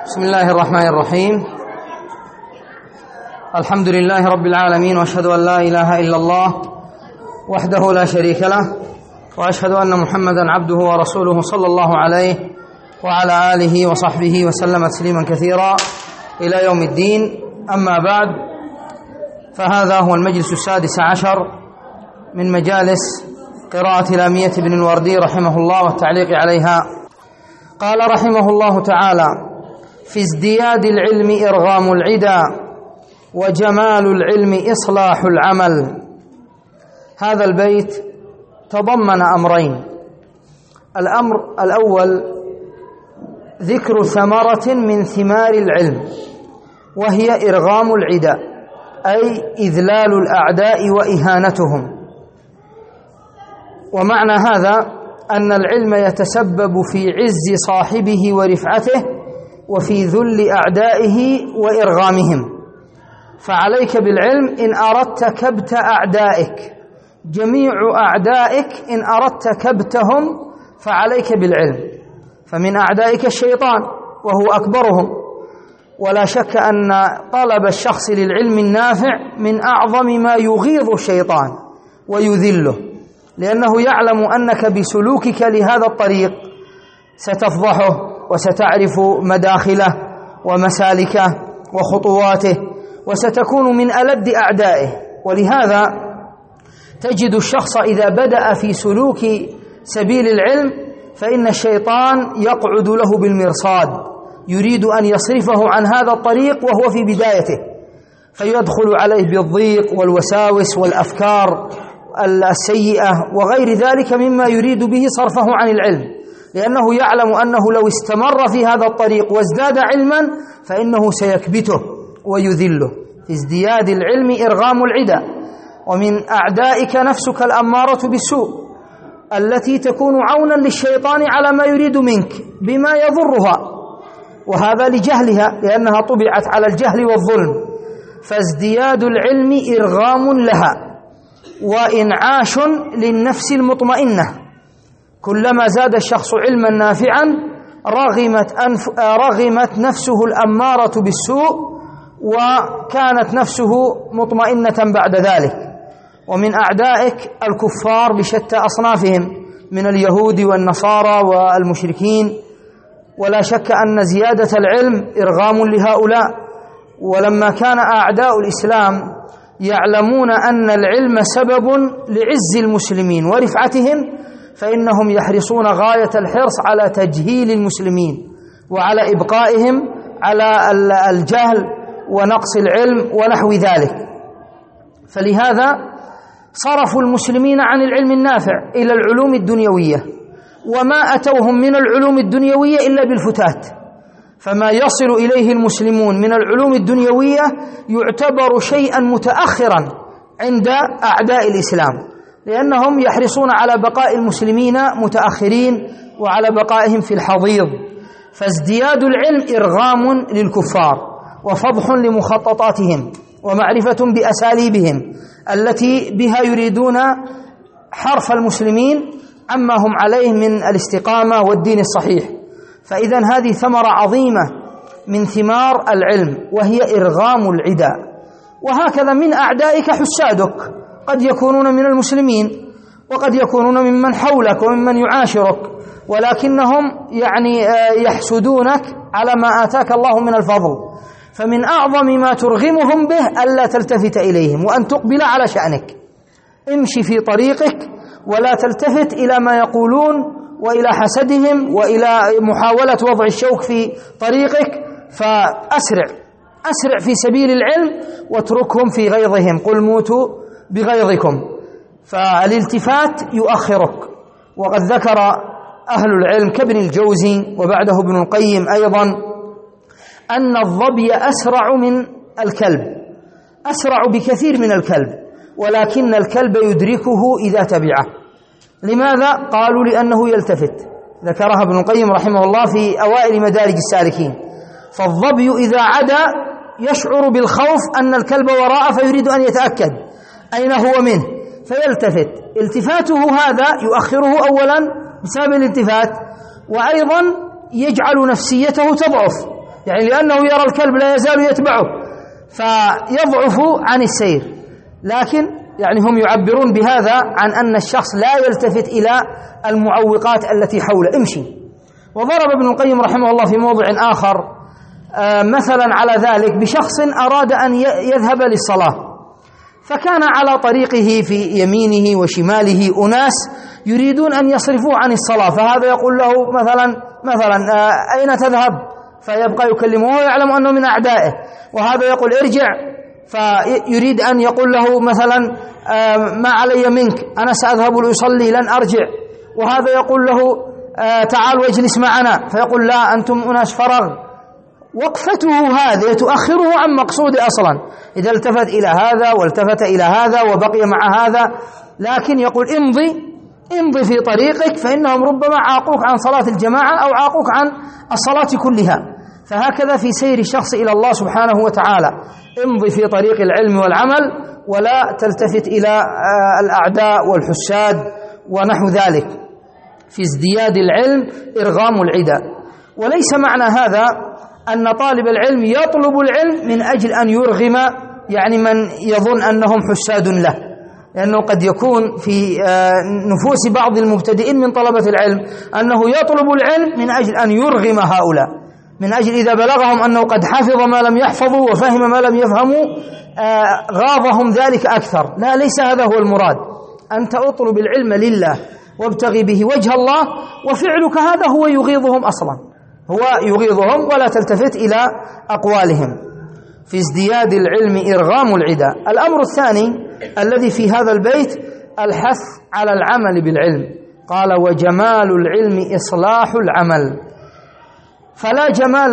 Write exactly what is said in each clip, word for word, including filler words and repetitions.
بسم الله الرحمن الرحيم. الحمد لله رب العالمين، وأشهد أن لا إله إلا الله وحده لا شريك له، وأشهد أن محمدا عبده ورسوله صلى الله عليه وعلى آله وصحبه وسلم تسليما كثيرا إلى يوم الدين. أما بعد، فهذا هو المجلس السادس عشر من مجالس قراءة لامية بن الوردي رحمه الله والتعليق عليها. قال رحمه الله تعالى: في ازدياد العلم إرغام العدا، وجمال العلم إصلاح العمل. هذا البيت تضمن أمرين. الأمر الأول ذكر ثمرة من ثمار العلم، وهي إرغام العدا، أي إذلال الأعداء وإهانتهم. ومعنى هذا أن العلم يتسبب في عز صاحبه ورفعته، وفي ذل أعدائه وإرغامهم. فعليك بالعلم إن أردت كبت أعدائك، جميع أعدائك إن أردت كبتهم فعليك بالعلم. فمن أعدائك الشيطان وهو أكبرهم، ولا شك أن طلب الشخص للعلم النافع من أعظم ما يغيظ الشيطان ويذله، لأنه يعلم أنك بسلوكك لهذا الطريق ستفضحه، وستعرف مداخله ومسالكه وخطواته، وستكون من ألد أعدائه. ولهذا تجد الشخص إذا بدأ في سلوك سبيل العلم فإن الشيطان يقعد له بالمرصاد، يريد أن يصرفه عن هذا الطريق وهو في بدايته، فيدخل عليه بالضيق والوساوس والأفكار السيئة وغير ذلك مما يريد به صرفه عن العلم، لأنه يعلم أنه لو استمر في هذا الطريق وازداد علما فإنه سيكبته ويذله. في ازدياد العلم إرغام العدا، ومن أعدائك نفسك الأمارة بالسوء، التي تكون عونا للشيطان على ما يريد منك بما يضرها، وهذا لجهلها، لأنها طبعت على الجهل والظلم. فازدياد العلم إرغام لها وإنعاش للنفس المطمئنة. كلما زاد الشخص علما نافعا رغمت, أنف رغمت نفسه الأمارة بالسوء، وكانت نفسه مطمئنة بعد ذلك. ومن أعدائك الكفار بشتى أصنافهم من اليهود والنصارى والمشركين، ولا شك أن زيادة العلم إرغام لهؤلاء. ولما كان أعداء الإسلام يعلمون أن العلم سبب لعز المسلمين ورفعتهم، فإنهم يحرصون غاية الحرص على تجهيل المسلمين وعلى إبقائهم على الجهل ونقص العلم ونحو ذلك. فلهذا صرفوا المسلمين عن العلم النافع إلى العلوم الدنيوية، وما أتوهم من العلوم الدنيوية إلا بالفتات. فما يصل إليه المسلمون من العلوم الدنيوية يعتبر شيئا متأخرا عند أعداء الإسلام، لأنهم يحرصون على بقاء المسلمين متأخرين وعلى بقائهم في الحضيض. فازدياد العلم إرغام للكفار، وفضح لمخططاتهم، ومعرفة بأساليبهم التي بها يريدون حرف المسلمين عما هم عليه من الاستقامة والدين الصحيح. فإذن هذه ثمرة عظيمة من ثمار العلم، وهي إرغام العدا. وهكذا من أعدائك حسادك، قد يكونون من المسلمين وقد يكونون ممن حولك وممن يعاشرك، ولكنهم يعني يحسدونك على ما آتاك الله من الفضل. فمن أعظم ما ترغمهم به ألا تلتفت إليهم، وأن تقبل على شأنك. امشي في طريقك ولا تلتفت إلى ما يقولون وإلى حسدهم وإلى محاولة وضع الشوك في طريقك، فأسرع أسرع في سبيل العلم واتركهم في غيظهم. قل موتوا بغيظكم. فالالتفات يؤخرك. وقد ذكر أهل العلم كابن الجوزي وبعده ابن القيم أيضا أن الظبي أسرع من الكلب، أسرع بكثير من الكلب، ولكن الكلب يدركه إذا تبعه. لماذا؟ قالوا لأنه يلتفت. ذكرها ابن القيم رحمه الله في أوائل مدارج السالكين. فالظبي إذا عدا يشعر بالخوف أن الكلب وراءه، فيريد أن يتأكد أين هو منه فيلتفت. التفاته هذا يؤخره أولا بسبب الالتفات، وأيضا يجعل نفسيته تضعف، يعني لأنه يرى الكلب لا يزال يتبعه فيضعف عن السير. لكن يعني هم يعبرون بهذا عن أن الشخص لا يلتفت إلى المعوقات التي حوله، امشي. وضرب ابن القيم رحمه الله في موضع آخر مثلا على ذلك بشخص أراد أن يذهب للصلاة، فكان على طريقه في يمينه وشماله أناس يريدون أن يصرفوه عن الصلاة، فهذا يقول له مثلا مثلا أين تذهب؟ فيبقى يكلمه وهو يعلم أنه من أعدائه، وهذا يقول ارجع، فيريد أن يقول له مثلا ما علي منك، أنا سأذهب لأصلي لن أرجع، وهذا يقول له تعال واجلس معنا، فيقول لا أنتم أناس فرغ. وقفته هذه تؤخره عن مقصود أصلا، إذا التفت إلى هذا والتفت إلى هذا وبقي مع هذا، لكن يقول امضي امضي في طريقك، فإنهم ربما عاقوك عن صلاة الجماعة أو عاقوك عن الصلاة كلها. فهكذا في سير الشخص إلى الله سبحانه وتعالى، امضي في طريق العلم والعمل ولا تلتفت إلى الأعداء والحساد ونحو ذلك. في ازدياد العلم إرغام العدا. وليس معنى هذا أن طالب العلم يطلب العلم من أجل أن يرغم يعني من يظن أنهم حساد له، لأنه قد يكون في نفوس بعض المبتدئين من طلبة العلم أنه يطلب العلم من أجل أن يرغم هؤلاء، من أجل إذا بلغهم أنه قد حفظ ما لم يحفظوا وفهم ما لم يفهموا غاضهم ذلك أكثر. لا، ليس هذا هو المراد. أنت أطلب العلم لله وابتغي به وجه الله، وفعلك هذا هو يغيظهم أصلا، هو يغيظهم، ولا تلتفت إلى أقوالهم. في ازدياد العلم إرغام العدا. الأمر الثاني الذي في هذا البيت الحث على العمل بالعلم. قال وجمال العلم إصلاح العمل، فلا جمال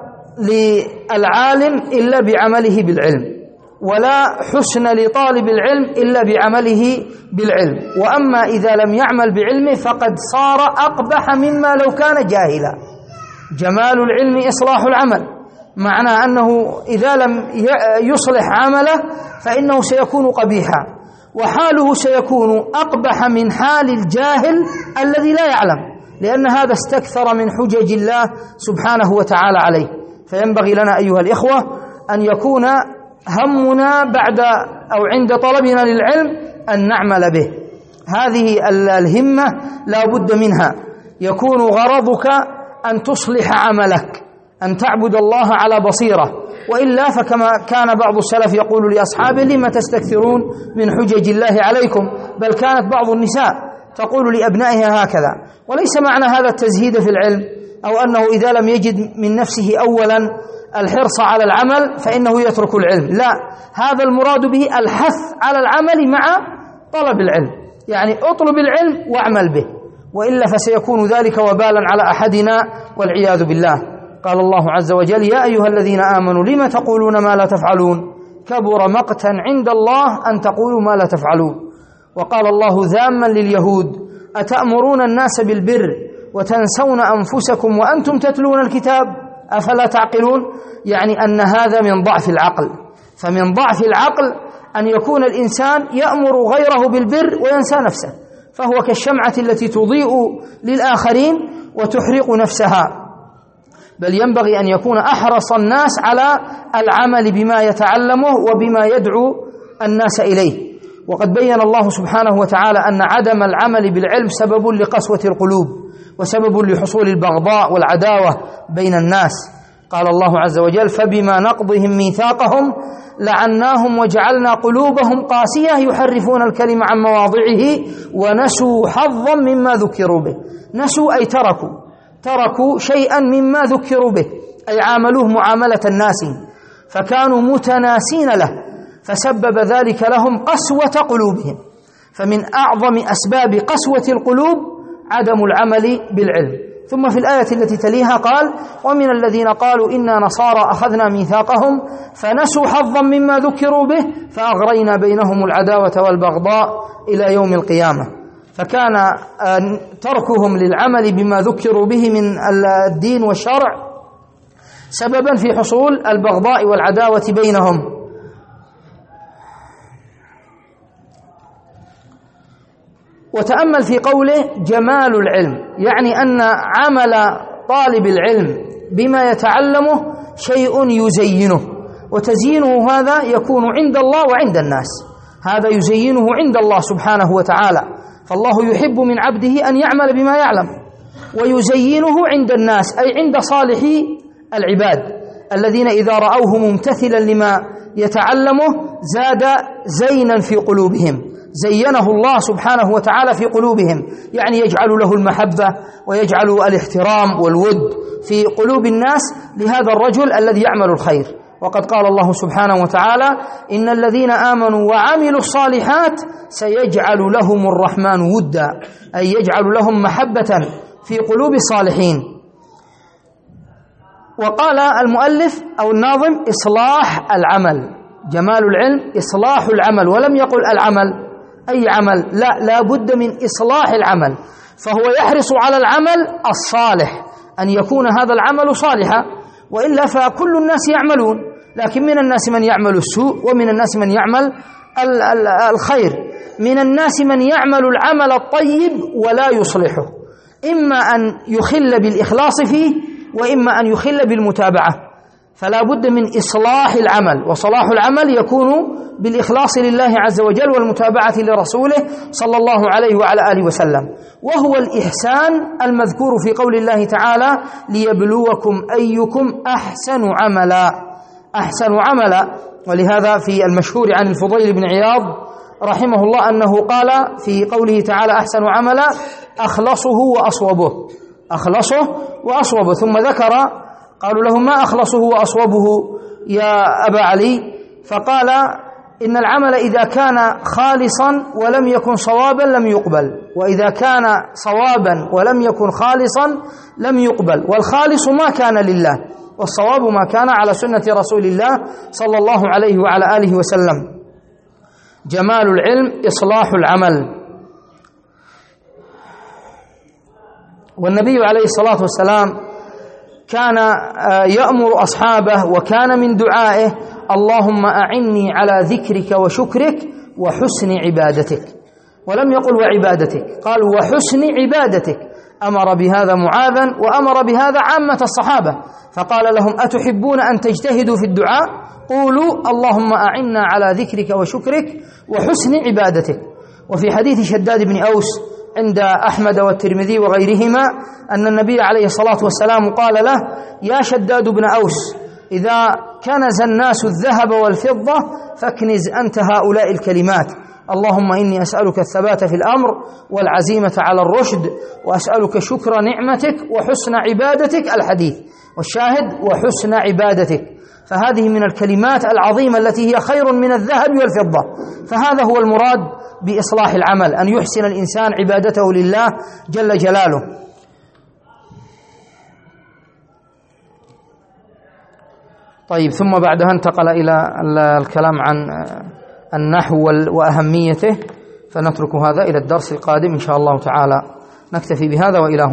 للعالم إلا بعمله بالعلم، ولا حسن لطالب العلم إلا بعمله بالعلم. وأما إذا لم يعمل بعلمه فقد صار أقبح مما لو كان جاهلا. جمال العلم إصلاح العمل، معنى أنه إذا لم يصلح عمله فإنه سيكون قبيحا، وحاله سيكون أقبح من حال الجاهل الذي لا يعلم، لأن هذا استكثر من حجج الله سبحانه وتعالى عليه. فينبغي لنا أيها الإخوة أن يكون همنا بعد أو عند طلبنا للعلم أن نعمل به. هذه الهمة لا بد منها. يكون غرضك أن تصلح عملك، أن تعبد الله على بصيرة، وإلا فكما كان بعض السلف يقول لأصحابه لما تستكثرون من حجج الله عليكم، بل كانت بعض النساء تقول لأبنائها هكذا. وليس معنى هذا التزهيد في العلم أو أنه إذا لم يجد من نفسه أولا الحرص على العمل فإنه يترك العلم، لا، هذا المراد به الحث على العمل مع طلب العلم، يعني اطلب العلم واعمل به، وإلا فسيكون ذلك وبالا على أحدنا والعياذ بالله. قال الله عز وجل يا أيها الذين آمنوا لم تقولون ما لا تفعلون كبر مقتا عند الله أن تقولوا ما لا تفعلون. وقال الله ذاما لليهود أتأمرون الناس بالبر وتنسون أنفسكم وأنتم تتلون الكتاب أفلا تعقلون، يعني أن هذا من ضعف العقل. فمن ضعف العقل أن يكون الإنسان يأمر غيره بالبر وينسى نفسه، فهو كالشمعة التي تضيء للآخرين وتحرق نفسها، بل ينبغي أن يكون أحرص الناس على العمل بما يتعلمه وبما يدعو الناس إليه. وقد بين الله سبحانه وتعالى أن عدم العمل بالعلم سبب لقسوة القلوب وسبب لحصول البغضاء والعداوة بين الناس. قال الله عز وجل فبما نقضهم ميثاقهم لعناهم وجعلنا قلوبهم قاسية يحرفون الكلم عن مواضعه ونسوا حظا مما ذكروا به. نسوا أي تركوا تركوا شيئا مما ذكروا به، أي عاملوه معاملة الناس، فكانوا متناسين له، فسبب ذلك لهم قسوة قلوبهم. فمن أعظم أسباب قسوة القلوب عدم العمل بالعلم. ثم في الآية التي تليها قال ومن الذين قالوا إنا نصارى أخذنا ميثاقهم فنسوا حظا مما ذكروا به فأغرينا بينهم العداوة والبغضاء إلى يوم القيامة. فكان تركهم للعمل بما ذكروا به من الدين والشرع سببا في حصول البغضاء والعداوة بينهم. وتأمل في قوله جمال العلم، يعني أن عمل طالب العلم بما يتعلمه شيء يزينه، وتزيينه هذا يكون عند الله وعند الناس. هذا يزينه عند الله سبحانه وتعالى، فالله يحب من عبده أن يعمل بما يعلم، ويزينه عند الناس أي عند صالحي العباد الذين إذا رأوه ممتثلا لما يتعلمه زاد زينا في قلوبهم، زينه الله سبحانه وتعالى في قلوبهم، يعني يجعل له المحبة ويجعل الاحترام والود في قلوب الناس لهذا الرجل الذي يعمل الخير. وقد قال الله سبحانه وتعالى: إن الذين آمنوا وعملوا الصالحات سيجعل لهم الرحمن ودا، أي يجعل لهم محبة في قلوب الصالحين. وقال المؤلف أو الناظم: إصلاح العمل، جمال العلم إصلاح العمل، ولم يقل العمل أي عمل، لا، لا بد من إصلاح العمل، فهو يحرص على العمل الصالح، أن يكون هذا العمل صالحا، وإلا فكل الناس يعملون، لكن من الناس من يعمل السوء ومن الناس من يعمل الخير، من الناس من يعمل العمل الطيب ولا يصلحه، إما أن يخل بالإخلاص فيه وإما أن يخل بالمتابعة، فلا بد من إصلاح العمل، وصلاح العمل يكون بالإخلاص لله عز وجل والمتابعة لرسوله صلى الله عليه وعلى آله وسلم، وهو الإحسان المذكور في قول الله تعالى: ليبلوكم أيكم أحسن عملا، أحسن عملا. ولهذا في المشهور عن الفضيل بن عياض رحمه الله أنه قال في قوله تعالى: أحسن عملا أخلصه وأصوبه، أخلصه وأصوبه، ثم ذكر، قالوا له: ما أخلصه وأصوبه يا أبا علي؟ فقال: إن العمل إذا كان خالصا ولم يكن صوابا لم يقبل، وإذا كان صوابا ولم يكن خالصا لم يقبل، والخالص ما كان لله، والصواب ما كان على سنة رسول الله صلى الله عليه وعلى آله وسلم. جمال العلم إصلاح العمل. والنبي عليه الصلاة والسلام كان يأمر أصحابه، وكان من دعائه: اللهم أعني على ذكرك وشكرك وحسن عبادتك، ولم يقل وعبادتك، قال وحسن عبادتك، أمر بهذا معاذا وأمر بهذا عامة الصحابة، فقال لهم: أتحبون أن تجتهدوا في الدعاء؟ قولوا اللهم أعنا على ذكرك وشكرك وحسن عبادتك. وفي حديث شداد بن أوس عند أحمد والترمذي وغيرهما أن النبي عليه الصلاة والسلام قال له: يا شداد بن أوس، إذا كنز الناس الذهب والفضة فاكنز أنت هؤلاء الكلمات: اللهم إني أسألك الثبات في الأمر والعزيمة على الرشد، وأسألك شكر نعمتك وحسن عبادتك. الحديث والشاهد: وحسن عبادتك. فهذه من الكلمات العظيمة التي هي خير من الذهب والفضة. فهذا هو المراد بإصلاح العمل، أن يحسن الإنسان عبادته لله جل جلاله. طيب، ثم بعدها انتقل إلى الكلام عن النحو وأهميته، فنترك هذا إلى الدرس القادم إن شاء الله تعالى. نكتفي بهذا، وإلى